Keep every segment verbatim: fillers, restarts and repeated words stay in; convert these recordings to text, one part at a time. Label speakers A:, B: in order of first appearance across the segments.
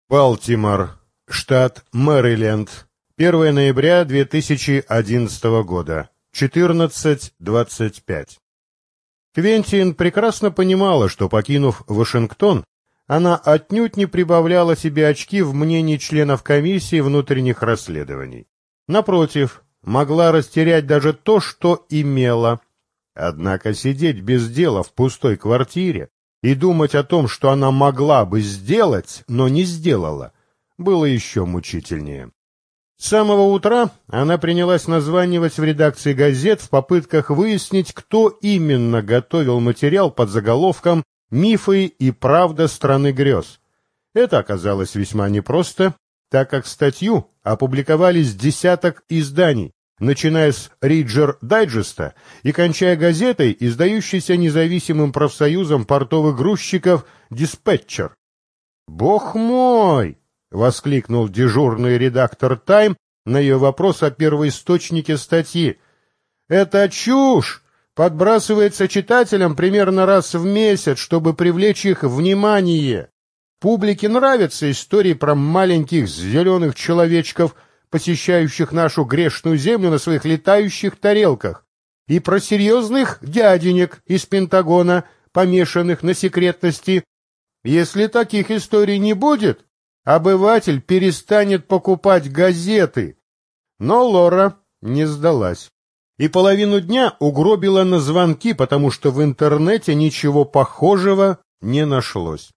A: Балтимор, штат Мэриленд, первое ноября две тысячи одиннадцатого года, четырнадцать двадцать пять. Квентин прекрасно понимала, что, покинув Вашингтон, она отнюдь не прибавляла себе очки в мнении членов комиссии внутренних расследований. Напротив, могла растерять даже то, что имела. Однако сидеть без дела в пустой квартире и думать о том, что она могла бы сделать, но не сделала, было еще мучительнее. С самого утра она принялась названивать в редакции газет в попытках выяснить, кто именно готовил материал под заголовком «Мифы и правда страны грез». Это оказалось весьма непросто, так как статью опубликовали с десяток изданий, начиная с Риджер Дайджеста и кончая газетой, издающейся независимым профсоюзом портовых грузчиков «Диспетчер». «Бог мой!» — воскликнул дежурный редактор «Тайм» на ее вопрос о первоисточнике статьи. «Это чушь! Подбрасывается читателям примерно раз в месяц, чтобы привлечь их внимание. Публике нравятся истории про маленьких зеленых человечков, посещающих нашу грешную землю на своих летающих тарелках, и про серьезных дяденек из Пентагона, помешанных на секретности. Если таких историй не будет, обыватель перестанет покупать газеты». Но Лора не сдалась. И половину дня угробила на звонки, потому что в интернете ничего похожего не нашлось.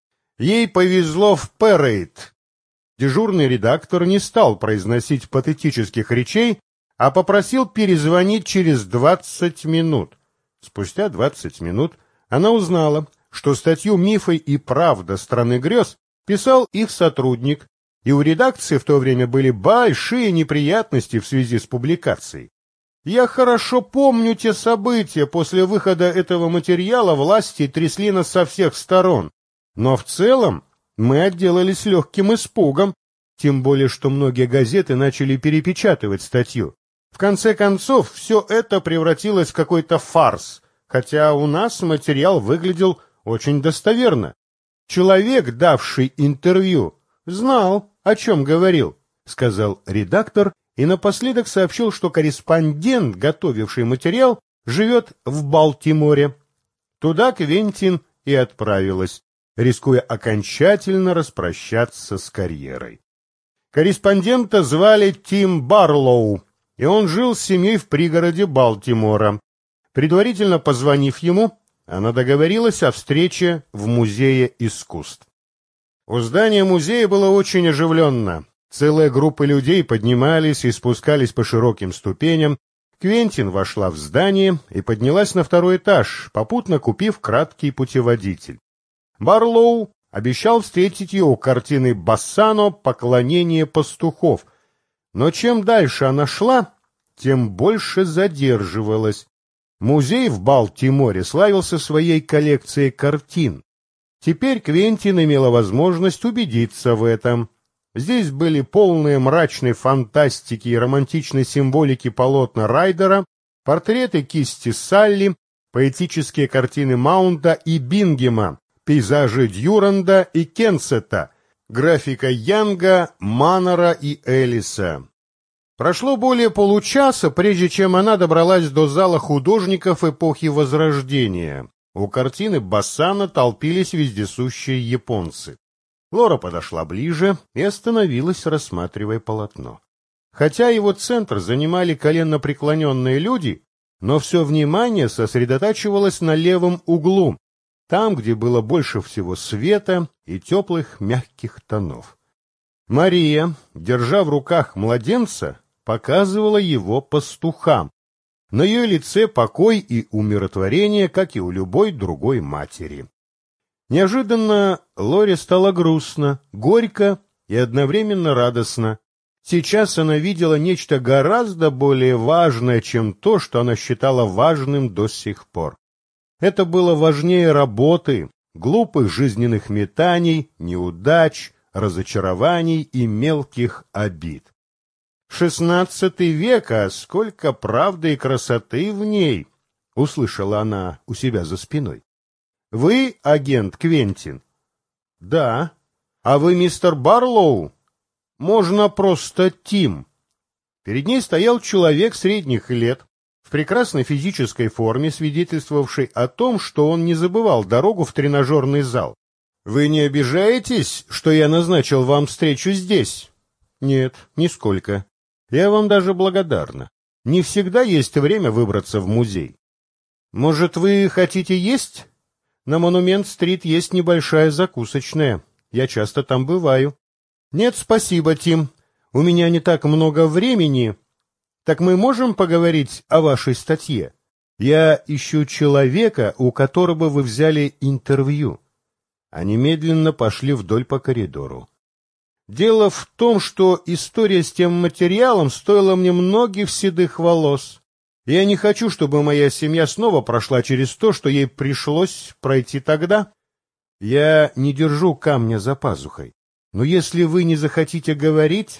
A: Ей повезло в Пэрейд. Дежурный редактор не стал произносить патетических речей, а попросил перезвонить через двадцать минут. Спустя двадцать минут она узнала, что статью «Мифы и правда страны грез» писал их сотрудник, и у редакции в то время были большие неприятности в связи с публикацией. «Я хорошо помню те события. После выхода этого материала власти трясли нас со всех сторон. Но в целом мы отделались легким испугом, тем более что многие газеты начали перепечатывать статью. В конце концов, все это превратилось в какой-то фарс, хотя у нас материал выглядел очень достоверно. Человек, давший интервью, знал, о чем говорил», — сказал редактор, и напоследок сообщил, что корреспондент, готовивший материал, живет в Балтиморе. Туда Квентин и отправилась, рискуя окончательно распрощаться с карьерой. Корреспондента звали Тим Барлоу, и он жил с семьей в пригороде Балтимора. Предварительно позвонив ему, она договорилась о встрече в Музее искусств. У здания музея было очень оживленно. Целая группа людей поднимались и спускались по широким ступеням. Квентин вошла в здание и поднялась на второй этаж, попутно купив краткий путеводитель. Барлоу обещал встретить ее у картины Бассано «Поклонение пастухов». Но чем дальше она шла, тем больше задерживалась. Музей в Балтиморе славился своей коллекцией картин. Теперь Квентин имела возможность убедиться в этом. Здесь были полные мрачной фантастики и романтичной символики полотна Райдера, портреты кисти Салли, поэтические картины Маунта и Бингема, пейзажи Дьюранда и Кенсета, графика Янга, Маннера и Эллиса. Прошло более получаса, прежде чем она добралась до зала художников эпохи Возрождения. У картины Бассано толпились вездесущие японцы. Лора подошла ближе и остановилась, рассматривая полотно. Хотя его центр занимали коленнопреклоненные люди, но все внимание сосредотачивалось на левом углу, там, где было больше всего света и теплых мягких тонов. Мария, держа в руках младенца, показывала его пастухам. На ее лице покой и умиротворение, как и у любой другой матери. Неожиданно Лоре стало грустно, горько и одновременно радостно. Сейчас она видела нечто гораздо более важное, чем то, что она считала важным до сих пор. Это было важнее работы, глупых жизненных метаний, неудач, разочарований и мелких обид. «Шестнадцатый век, а сколько правды и красоты в ней!» — услышала она у себя за спиной. «Вы агент Квентин?» «Да». А вы мистер Барлоу? Можно просто Тим. Перед ней стоял человек средних лет, в прекрасной физической форме, свидетельствовавший о том, что он не забывал дорогу в тренажерный зал. «Вы не обижаетесь, что я назначил вам встречу здесь?» «Нет, нисколько. Я вам даже благодарна. Не всегда есть время выбраться в музей. Может, вы хотите есть? На Монумент-стрит есть небольшая закусочная. Я часто там бываю». «Нет, спасибо, Тим. У меня не так много времени. Так мы можем поговорить о вашей статье? Я ищу человека, у которого вы взяли интервью». Они медленно пошли вдоль по коридору. «Дело в том, что история с тем материалом стоила мне многих седых волос. Я не хочу, чтобы моя семья снова прошла через то, что ей пришлось пройти тогда. Я не держу камня за пазухой, но если вы не захотите говорить,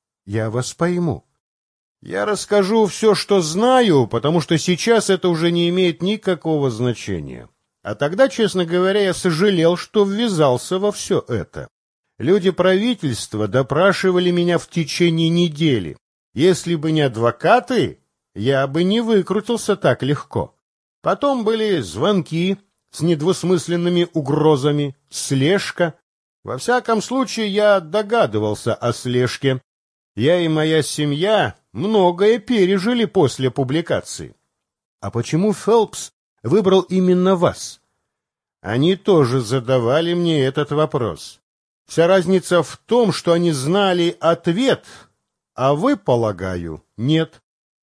A: я вас пойму. Я расскажу все, что знаю, потому что сейчас это уже не имеет никакого значения. А тогда, честно говоря, я сожалел, что ввязался во все это. Люди правительства допрашивали меня в течение недели. Если бы не адвокаты, я бы не выкрутился так легко. Потом были звонки с недвусмысленными угрозами, слежка. Во всяком случае, я догадывался о слежке. Я и моя семья многое пережили после публикации. А почему Фелпс выбрал именно вас? Они тоже задавали мне этот вопрос. Вся разница в том, что они знали ответ, а вы, полагаю, нет.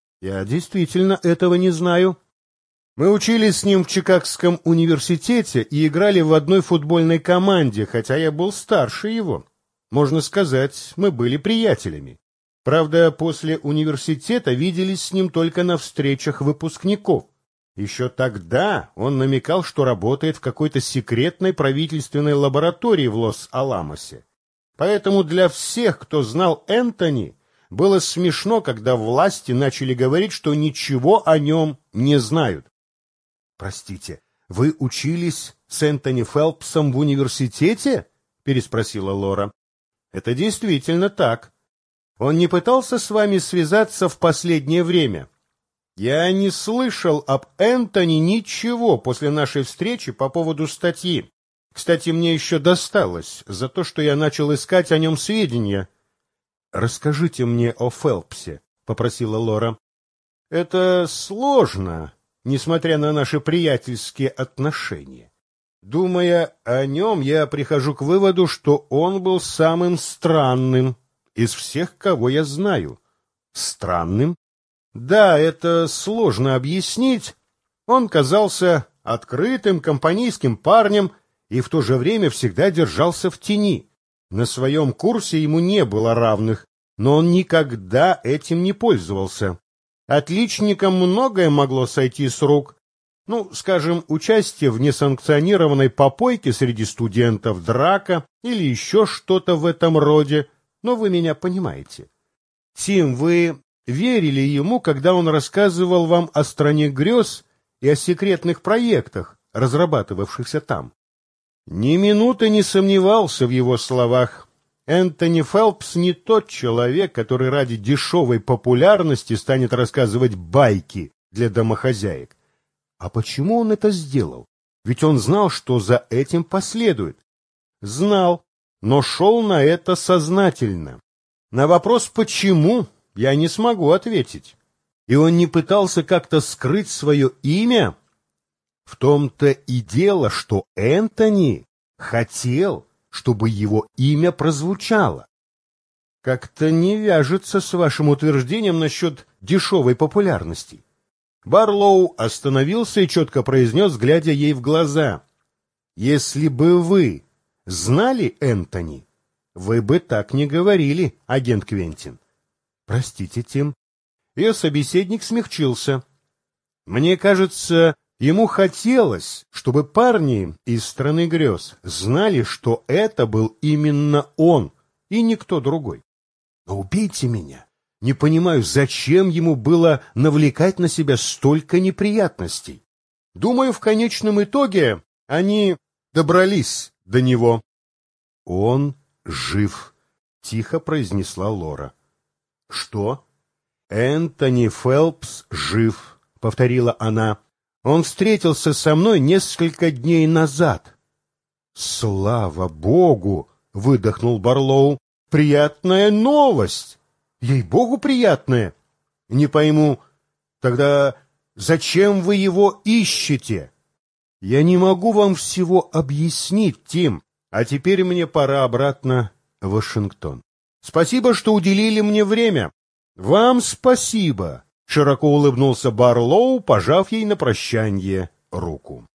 A: Я действительно этого не знаю. Мы учились с ним в Чикагском университете и играли в одной футбольной команде, хотя я был старше его. Можно сказать, мы были приятелями. Правда, после университета виделись с ним только на встречах выпускников. Еще тогда он намекал, что работает в какой-то секретной правительственной лаборатории в Лос-Аламосе. Поэтому для всех, кто знал Энтони, было смешно, когда власти начали говорить, что ничего о нем не знают. «Простите, вы учились с Энтони Фелпсом в университете?» — переспросила Лора. «Это действительно так. Он не пытался с вами связаться в последнее время?» «Я не слышал об Энтони ничего после нашей встречи по поводу статьи. Кстати, мне еще досталось за то, что я начал искать о нем сведения». «Расскажите мне о Фелпсе», — попросила Лора. «Это сложно, несмотря на наши приятельские отношения. Думая о нем, я прихожу к выводу, что он был самым странным из всех, кого я знаю». «Странным?» Да, это сложно объяснить. Он казался открытым, компанейским парнем и в то же время всегда держался в тени. На своем курсе ему не было равных, но он никогда этим не пользовался. Отличникам многое могло сойти с рук. Ну, скажем, участие в несанкционированной попойке среди студентов, драка или еще что-то в этом роде. Но вы меня понимаете. Тим, вы верили ему, когда он рассказывал вам о стране грез и о секретных проектах, разрабатывавшихся там? Ни минуты не сомневался в его словах. Энтони Фелпс не тот человек, который ради дешевой популярности станет рассказывать байки для домохозяек. А почему он это сделал? Ведь он знал, что за этим последует. Знал, но шел на это сознательно. На вопрос «почему?» я не смогу ответить. И он не пытался как-то скрыть свое имя? В том-то и дело, что Энтони хотел, чтобы его имя прозвучало. Как-то не вяжется с вашим утверждением насчет дешевой популярности. Барлоу остановился и четко произнес, глядя ей в глаза. Если бы вы знали Энтони, вы бы так не говорили, агент Квентин. Простите, Тим. Ее собеседник смягчился. Мне кажется, ему хотелось, чтобы парни из страны грез знали, что это был именно он и никто другой. Но убейте меня. Не понимаю, зачем ему было навлекать на себя столько неприятностей. Думаю, в конечном итоге они добрались до него. Он жив», — тихо произнесла Лора. «Что?» «Энтони Фелпс жив», — повторила она. «Он встретился со мной несколько дней назад». «Слава Богу!» — выдохнул Барлоу. «Приятная новость! Ей-богу, приятная! Не пойму, тогда зачем вы его ищете?» «Я не могу вам всего объяснить, Тим, а теперь мне пора обратно в Вашингтон. Спасибо, что уделили мне время». «Вам спасибо!» — широко улыбнулся Барлоу, пожав ей на прощанье руку.